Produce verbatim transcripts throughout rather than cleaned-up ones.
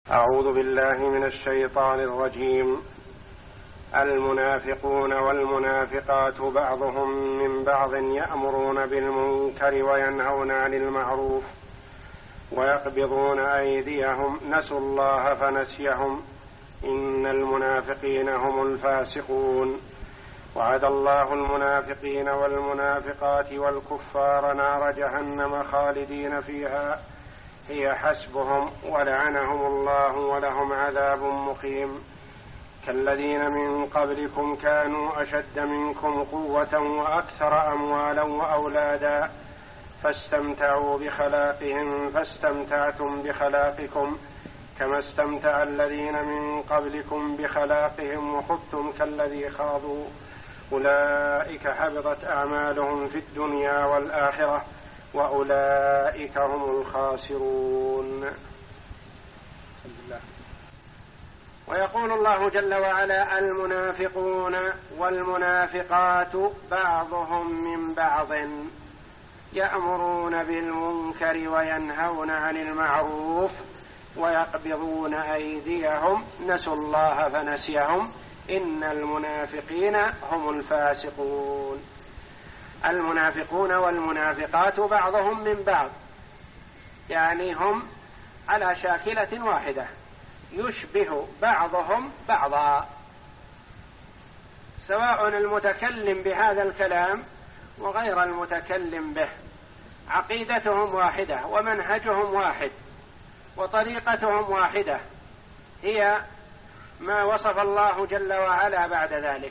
أعوذ بالله من الشيطان الرجيم. المنافقون والمنافقات بعضهم من بعض يأمرون بالمنكر وينهون عن المعروف ويقبضون أيديهم نسوا الله فنسيهم إن المنافقين هم الفاسقون. وعد الله المنافقين والمنافقات والكفار نار جهنم خالدين فيها هي حسبهم ولعنهم الله ولهم عذاب مقيم. كالذين من قبلكم كانوا أشد منكم قوة وأكثر أموالا وأولادا فاستمتعوا بخلاقهم فاستمتعتم بخلاقكم كما استمتع الذين من قبلكم بخلاقهم وخذتم كالذي خاضوا أولئك حبطت أعمالهم في الدنيا والآخرة وأولئك هم الخاسرون. ويقول الله جل وعلا: المنافقون والمنافقات بعضهم من بعض يأمرون بالمنكر وينهون عن المعروف ويقبضون أيديهم نسوا الله فنسيهم إن المنافقين هم الفاسقون. المنافقون والمنافقات بعضهم من بعض، يعني هم على شاكلة واحدة يشبه بعضهم بعضا، سواء المتكلم بهذا الكلام وغير المتكلم به، عقيدتهم واحدة ومنهجهم واحد وطريقتهم واحدة، هي ما وصف الله جل وعلا بعد ذلك.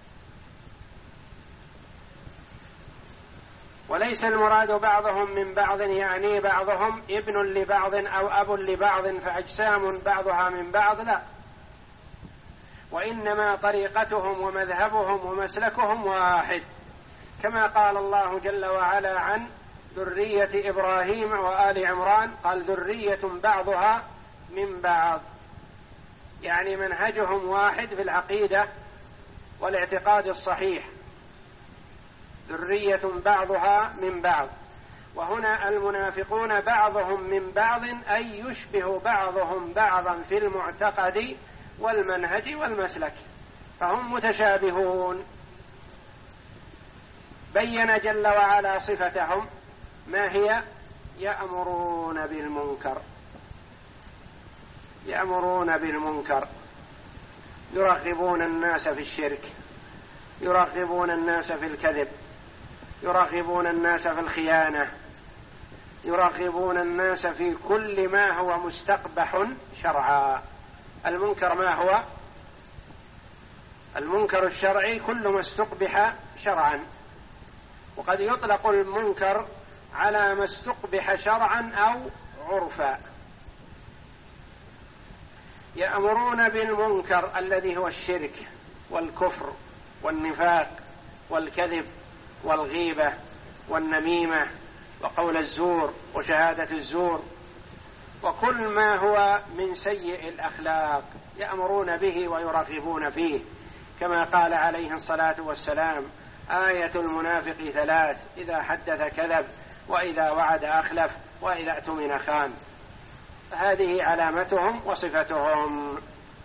وليس المراد بعضهم من بعض يعني بعضهم ابن لبعض أو أب لبعض فأجسام بعضها من بعض، لا، وإنما طريقتهم ومذهبهم ومسلكهم واحد، كما قال الله جل وعلا عن ذرية إبراهيم وآل عمران قال ذرية بعضها من بعض، يعني منهجهم واحد في العقيدة والاعتقاد الصحيح، ذرية بعضها من بعض. وهنا المنافقون بعضهم من بعض أي يشبه بعضهم بعضا في المعتقد والمنهج والمسلك، فهم متشابهون. بين جل وعلا صفتهم ما هي: يأمرون بالمنكر، يأمرون بالمنكر، يرغبون الناس في الشرك، يرغبون الناس في الكذب، يرغبون الناس في الخيانة، يرغبون الناس في كل ما هو مستقبح شرعا. المنكر ما هو؟ المنكر الشرعي كل ما استقبح شرعا، وقد يطلق المنكر على ما استقبح شرعا أو عرفا. يأمرون بالمنكر الذي هو الشرك والكفر والنفاق والكذب والغيبة والنميمة وقول الزور وشهادة الزور وكل ما هو من سيء الأخلاق يأمرون به ويرغبون فيه، كما قال عليه الصلاة والسلام: آية المنافق ثلاث: إذا حدث كذب وإذا وعد أخلف وإذا اؤتمن خان. هذه علامتهم وصفتهم.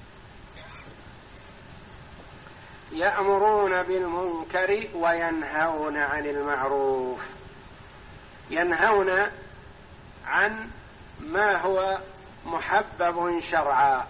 يأمرون بالمنكر وينهون عن المعروف، ينهون عن ما هو محبب شرعا،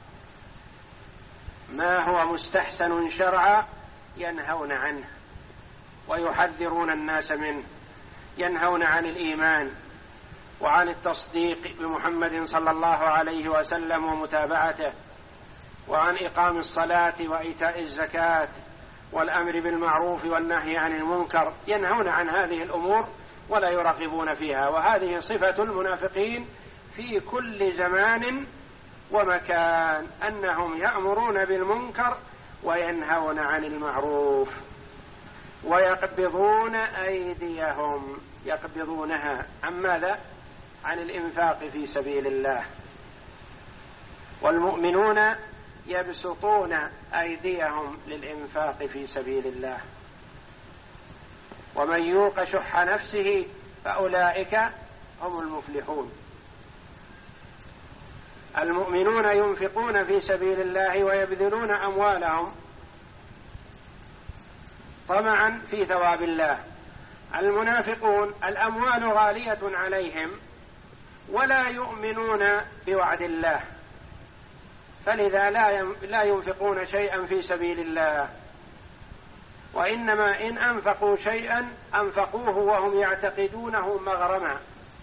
ما هو مستحسن شرعا ينهون عنه ويحذرون الناس منه. ينهون عن الإيمان وعن التصديق بمحمد صلى الله عليه وسلم ومتابعته، وعن إقام الصلاة وإيتاء الزكاة والأمر بالمعروف والنهي عن المنكر. ينهون عن هذه الأمور ولا يرغبون فيها، وهذه صفة المنافقين في كل زمان ومكان، أنهم يأمرون بالمنكر وينهون عن المعروف ويقبضون أيديهم. يقبضونها عن ماذا؟ عن الإنفاق في سبيل الله. والمؤمنون يبسطون أيديهم للإنفاق في سبيل الله. ومن يوق شح نفسه فأولئك هم المفلحون. المؤمنون ينفقون في سبيل الله ويبذلون أموالهم طمعا في ثواب الله. المنافقون الأموال غالية عليهم ولا يؤمنون بوعد الله، فلذا لا ينفقون شيئا في سبيل الله، وإنما إن أنفقوا شيئا أنفقوه وهم يعتقدونه مغرما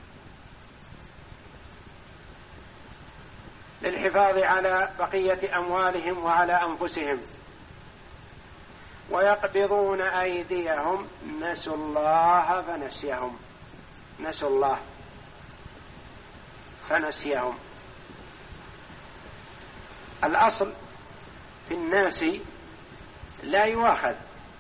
للحفاظ على بقية أموالهم وعلى أنفسهم. ويقبضون أيديهم نسوا الله فنسيهم، نسوا الله فنسيهم. الأصل في الناس لا يؤاخذ.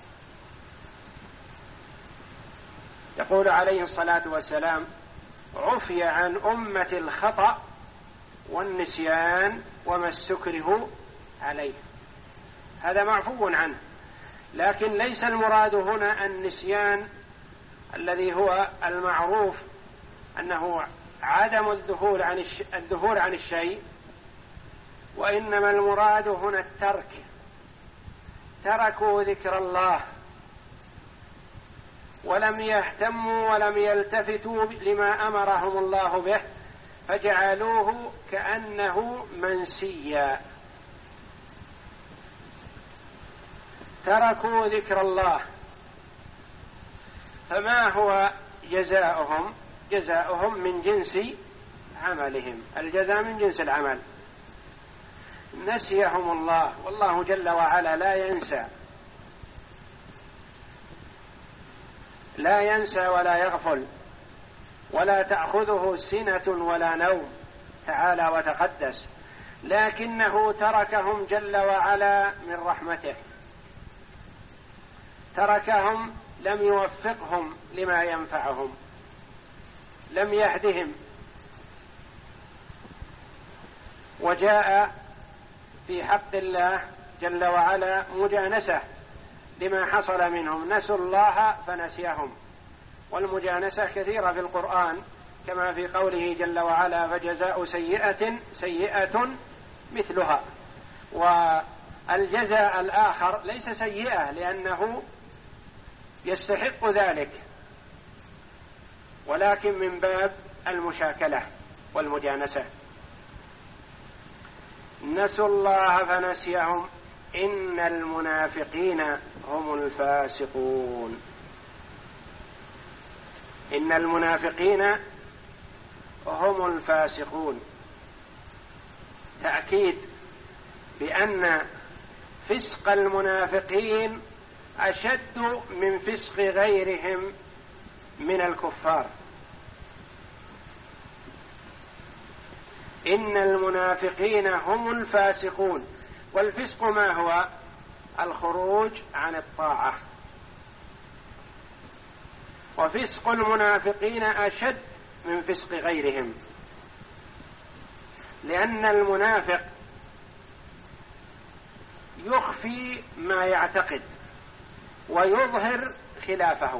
يقول عليه الصلاة والسلام: عفي عن أمة الخطأ والنسيان وما استكره عليه. هذا معفو عنه، لكن ليس المراد هنا النسيان الذي هو المعروف أنه عدم الذهول عن الذهول عن الشيء، وإنما المراد هنا الترك. تركوا ذكر الله ولم يهتموا ولم يلتفتوا لما أمرهم الله به، فجعلوه كأنه منسيا. تركوا ذكر الله، فما هو جزاؤهم؟ جزاؤهم من جنس عملهم، الجزاء من جنس العمل. نسيهم الله، والله جل وعلا لا ينسى، لا ينسى ولا يغفل، ولا تأخذه سنة ولا نوم تعالى وتقدس، لكنه تركهم جل وعلا من رحمته، تركهم لم يوفقهم لما ينفعهم، لم يهدهم. وجاء في حق الله جل وعلا مجانسة لما حصل منهم، نسوا الله فنسيهم. والمجانسة كثيرة في القرآن، كما في قوله جل وعلا: فجزاء سيئة سيئة مثلها. والجزاء الآخر ليس سيئة لأنه يستحق ذلك، ولكن من باب المشاكلة والمجانسة. نسوا الله فنسيهم إن المنافقين هم الفاسقون. إن المنافقين هم الفاسقون، تأكيد بأن فسق المنافقين أشد من فسق غيرهم من الكفار. إن المنافقين هم الفاسقون، والفسق ما هو؟ الخروج عن الطاعة. وفسق المنافقين أشد من فسق غيرهم، لأن المنافق يخفي ما يعتقد ويظهر خلافه،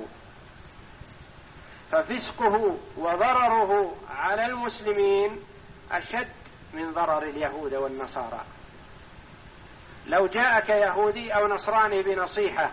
ففسقه وضرره على المسلمين أشد من ضرر اليهود والنصارى. لو جاءك يهودي أو نصراني بنصيحة،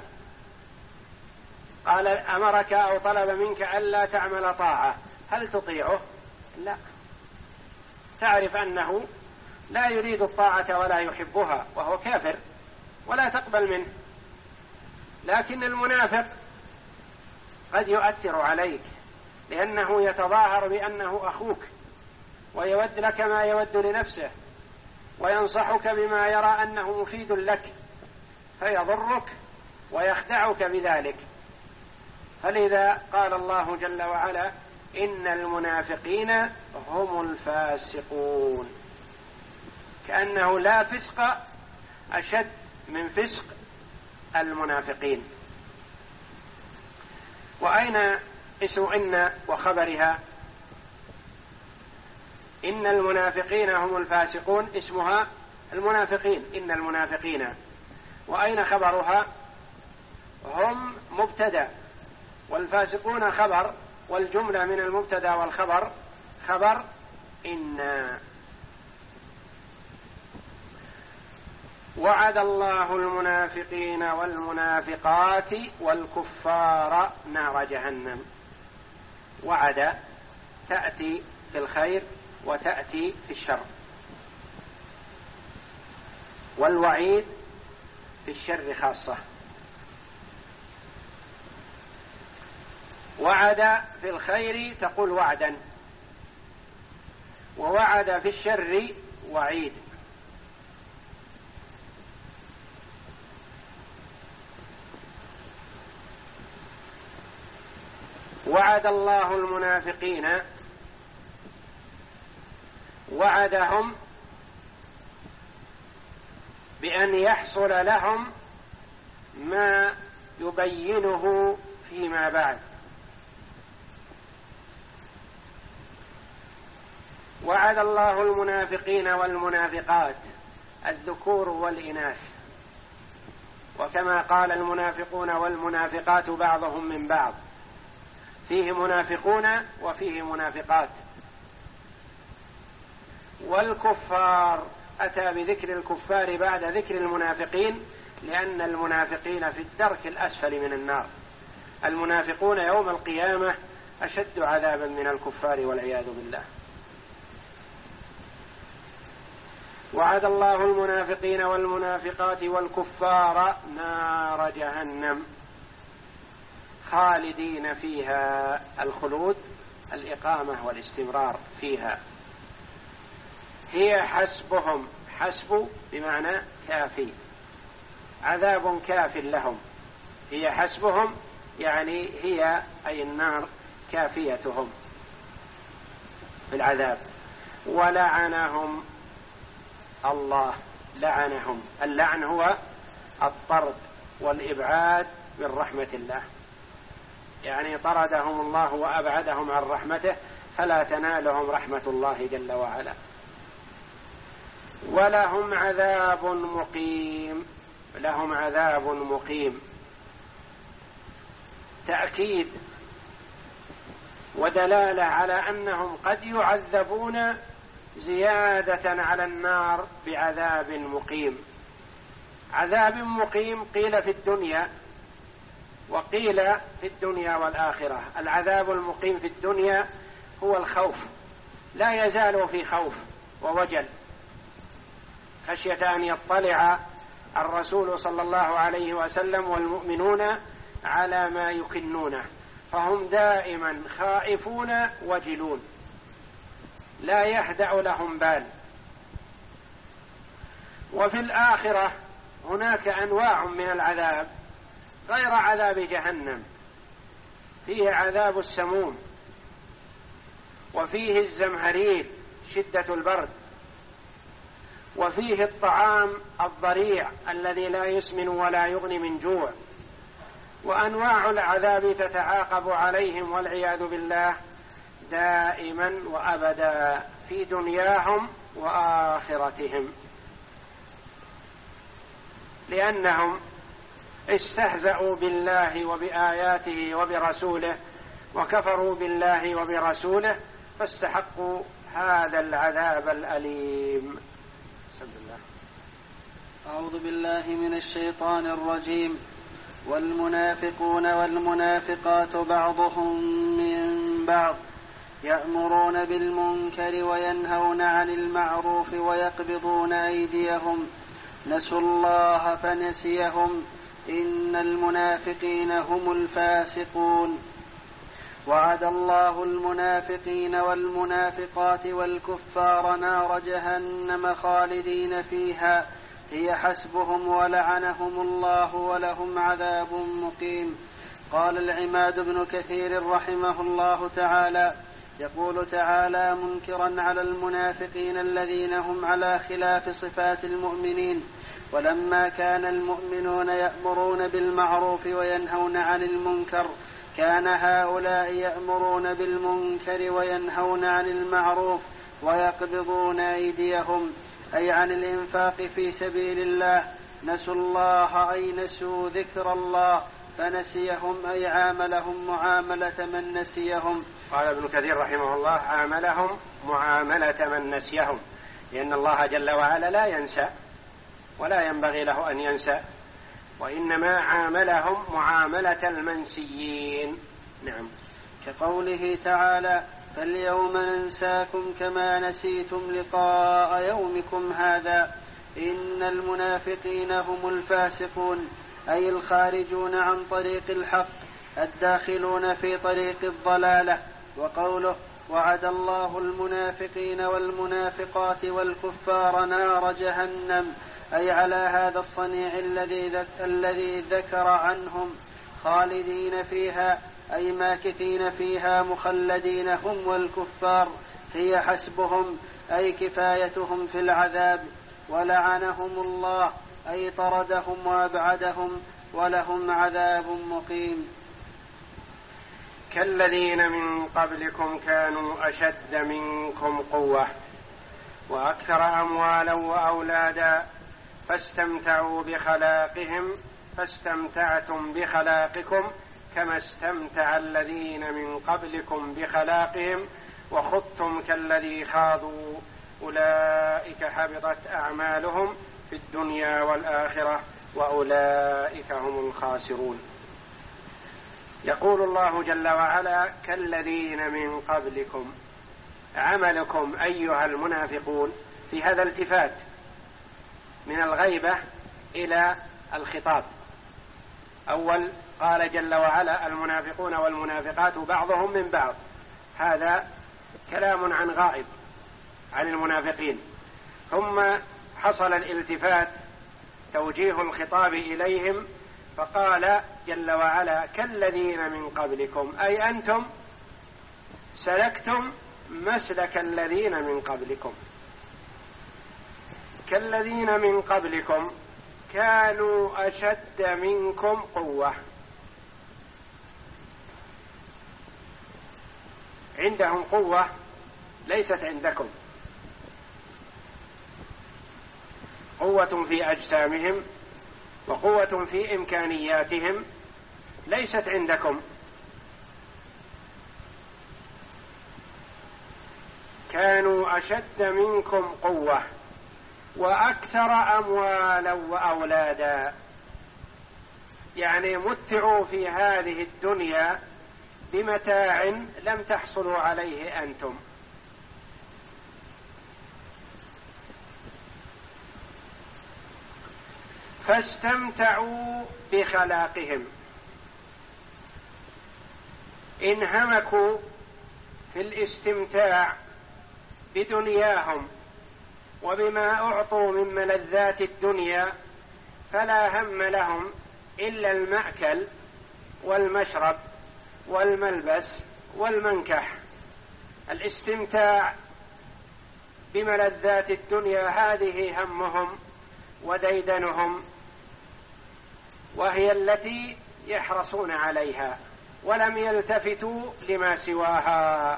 قال أمرك أو طلب منك ألا تعمل طاعة، هل تطيعه؟ لا، تعرف أنه لا يريد الطاعة ولا يحبها وهو كافر ولا تقبل منه. لكن المنافق قد يؤثر عليك، لأنه يتظاهر بأنه أخوك ويود لك ما يود لنفسه، وينصحك بما يرى أنه مفيد لك، فيضرك ويخدعك بذلك. فلذا قال الله جل وعلا: إن المنافقين هم الفاسقون، كأنه لا فسق أشد من فسق المنافقين. وأين اسم إن وخبرها؟ إن المنافقين هم الفاسقون اسمها المنافقين، إن المنافقين. وأين خبرها؟ هم مبتدأ والفاسقون خبر، والجملة من المبتدأ والخبر خبر إن. وعد الله المنافقين والمنافقات والكفار نار جهنم. وعد تأتي في الخير وتأتي في الشر، والوعيد في الشر خاصة. وعد في الخير تقول وعدا، ووعد في الشر وعيد. وعد الله المنافقين، وعدهم بأن يحصل لهم ما يبينه فيما بعد. وعد الله المنافقين والمنافقات الذكور والإناث، وكما قال المنافقون والمنافقات بعضهم من بعض، فيه منافقون وفيه منافقات. والكفار أتى بذكر الكفار بعد ذكر المنافقين، لأن المنافقين في الدرك الأسفل من النار. المنافقون يوم القيامة أشد عذابا من الكفار والعياذ بالله. وعد الله المنافقين والمنافقات والكفار نار جهنم خالدين فيها، الخلود الإقامة والاستمرار فيها. هي حسبهم، حسب بمعنى كافي، عذاب كاف لهم. هي حسبهم يعني هي أي النار كافيتهم في العذاب. ولعنهم الله، لعنهم، اللعن هو الطرد والإبعاد من رحمة الله، يعني طردهم الله وأبعدهم عن رحمته، فلا تنالهم رحمة الله جل وعلا. ولهم عذاب مقيم، لهم عذاب مقيم، تأكيد ودلالة على أنهم قد يعذبون زيادة على النار بعذاب مقيم. عذاب مقيم قيل في الدنيا وقيل في الدنيا والآخرة. العذاب المقيم في الدنيا هو الخوف، لا يزال في خوف ووجل، خشية أن يطلع الرسول صلى الله عليه وسلم والمؤمنون على ما يكنونه، فهم دائما خائفون وجلون، لا يهدأ لهم بال. وفي الآخرة هناك أنواع من العذاب غير عذاب جهنم، فيه عذاب السموم، وفيه الزمهرير شدة البرد، وفيه الطعام الضريع الذي لا يسمن ولا يغني من جوع. وأنواع العذاب تتعاقب عليهم والعياذ بالله دائما وأبدا في دنياهم وآخرتهم، لأنهم استهزأوا بالله وبآياته وبرسوله وكفروا بالله وبرسوله، فاستحقوا هذا العذاب الأليم. بسم الله. أعوذ بالله من الشيطان الرجيم. والمنافقون والمنافقات بعضهم من بعض يأمرون بالمنكر وينهون عن المعروف ويقبضون أيديهم، نسوا الله فنسيهم، إن المنافقين هم الفاسقون. وعد الله المنافقين والمنافقات والكفار نار جهنم خالدين فيها، هي حسبهم، ولعنهم الله ولهم عذاب مقيم. قال العماد بن كثير رحمه الله تعالى: يقول تعالى منكرا على المنافقين الذين هم على خلاف صفات المؤمنين: ولما كان المؤمنون يأمرون بالمعروف وينهون عن المنكر، كان هؤلاء يأمرون بالمنكر وينهون عن المعروف ويقبضون أيديهم، أي عن الإنفاق في سبيل الله. نسوا الله أي نسوا ذكر الله، فنسيهم أي عاملهم معاملة من نسيهم. قال ابن كثير رحمه الله: عاملهم معاملة من نسيهم، لأن الله جل وعلا لا ينسى، ولا ينبغي له أن ينسى، وإنما عاملهم معاملة المنسيين. نعم. كقوله تعالى: فاليوم ننساكم كما نسيتم لقاء يومكم هذا. إن المنافقين هم الفاسقون، أي الخارجون عن طريق الحق الداخلون في طريق الضلالة. وقوله: وعد الله المنافقين والمنافقات والكفار نار جهنم، أي على هذا الصنيع الذي الذي ذكر عنهم خالدين فيها، أي ماكثين فيها مخلدين هم والكفار، هي حسبهم أي كفايتهم في العذاب. ولعنهم الله أي طردهم وأبعدهم، ولهم عذاب مقيم. كالذين من قبلكم كانوا أشد منكم قوة وأكثر أموالا وأولادا فاستمتعوا بخلاقهم فاستمتعتم بخلاقكم كما استمتع الذين من قبلكم بخلاقهم وخضتم كالذي خاضوا أولئك حبطت أعمالهم في الدنيا والآخرة وأولئك هم الخاسرون. يقول الله جل وعلا: كالذين من قبلكم. عملكم أيها المنافقون في هذا التفات من الغيبة إلى الخطاب. أول قال جل وعلا: المنافقون والمنافقات بعضهم من بعض، هذا كلام عن غائب عن المنافقين. ثم حصل الالتفات توجيه الخطاب إليهم، فقال جل وعلا: كالذين من قبلكم، أي أنتم سلكتم مسلك الذين من قبلكم. كالذين من قبلكم كانوا أشد منكم قوة، عندهم قوة ليست عندكم، قوة في أجسامهم وقوة في إمكانياتهم ليست عندكم. كانوا أشد منكم قوة وأكثر أموالا وأولادا، يعني متعوا في هذه الدنيا بمتاع لم تحصلوا عليه أنتم. فاستمتعوا بخلاقهم، انهمكوا في الاستمتاع بدنياهم وبما أعطوا من ملذات الدنيا، فلا هم لهم إلا المأكل والمشرب والملبس والمنكح. الاستمتاع بملذات الدنيا هذه همهم وديدنهم، وهي التي يحرصون عليها ولم يلتفتوا لما سواها.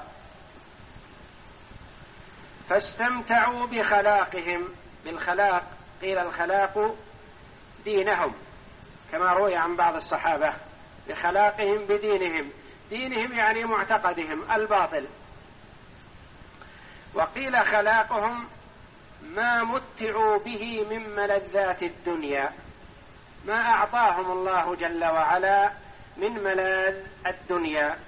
فاستمتعوا بخلاقهم، بالخلاق قيل الخلاق دينهم كما روي عن بعض الصحابة، بخلاقهم بدينهم، دينهم يعني معتقدهم الباطل. وقيل خلاقهم ما متعوا به من ملذات الدنيا، ما أعطاهم الله جل وعلا من ملاذ الدنيا.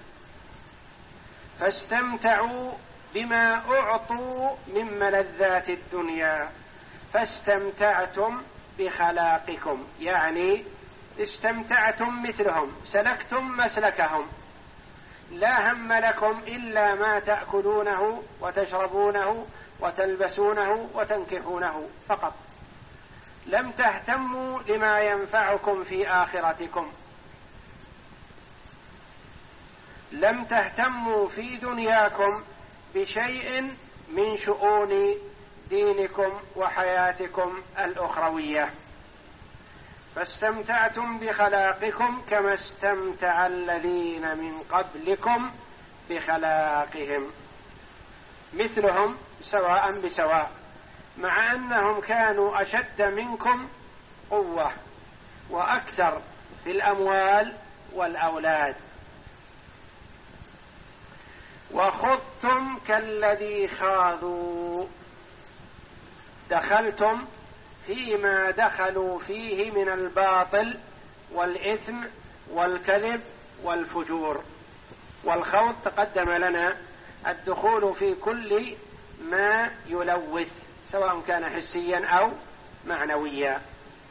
فاستمتعوا بما أعطوا من ملذات الدنيا فاستمتعتم بخلاقكم، يعني استمتعتم مثلهم، سلكتم مسلكهم، لا هم لكم إلا ما تأكلونه وتشربونه وتلبسونه وتنكحونه فقط، لم تهتموا لما ينفعكم في آخرتكم، لم تهتموا في دنياكم بشيء من شؤون دينكم وحياتكم الأخروية. فاستمتعتم بخلاقكم كما استمتع الذين من قبلكم بخلاقهم، مثلهم سواء بسواء، مع أنهم كانوا أشد منكم قوة وأكثر في الأموال والأولاد. وخضتم كالذي خاضوا، دخلتم فيما دخلوا فيه من الباطل والإثم والكذب والفجور. والخوض تقدم لنا الدخول في كل ما يلوث سواء كان حسيا أو معنويا.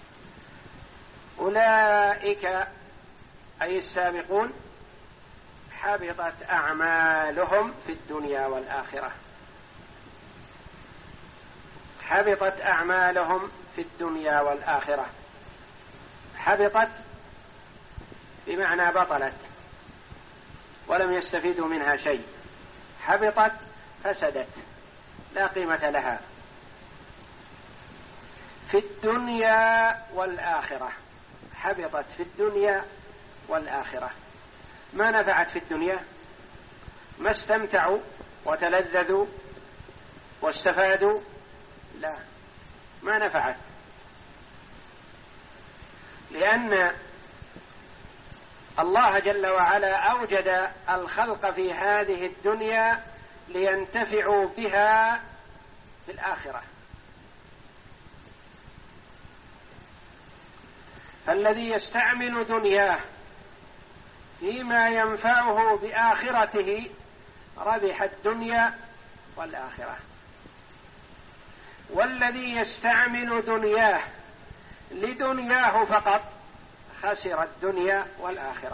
أولئك أي السابقون حبطت أعمالهم في الدنيا والآخرة. حبطت أعمالهم في الدنيا والآخرة. حبطت بمعنى بطلت ولم يستفيدوا منها شيء. حبطت فسدت لا قيمة لها في الدنيا والآخرة. حبطت في الدنيا والآخرة، ما نفعت في الدنيا، ما استمتعوا وتلذذوا واستفادوا، لا، ما نفعت، لأن الله جل وعلا أوجد الخلق في هذه الدنيا لينتفعوا بها في الآخرة. فالذي يستعمل دنياه فيما ينفعه بآخرته ربح الدنيا والآخرة، والذي يستعمل دنياه لدنياه فقط خسر الدنيا والآخرة.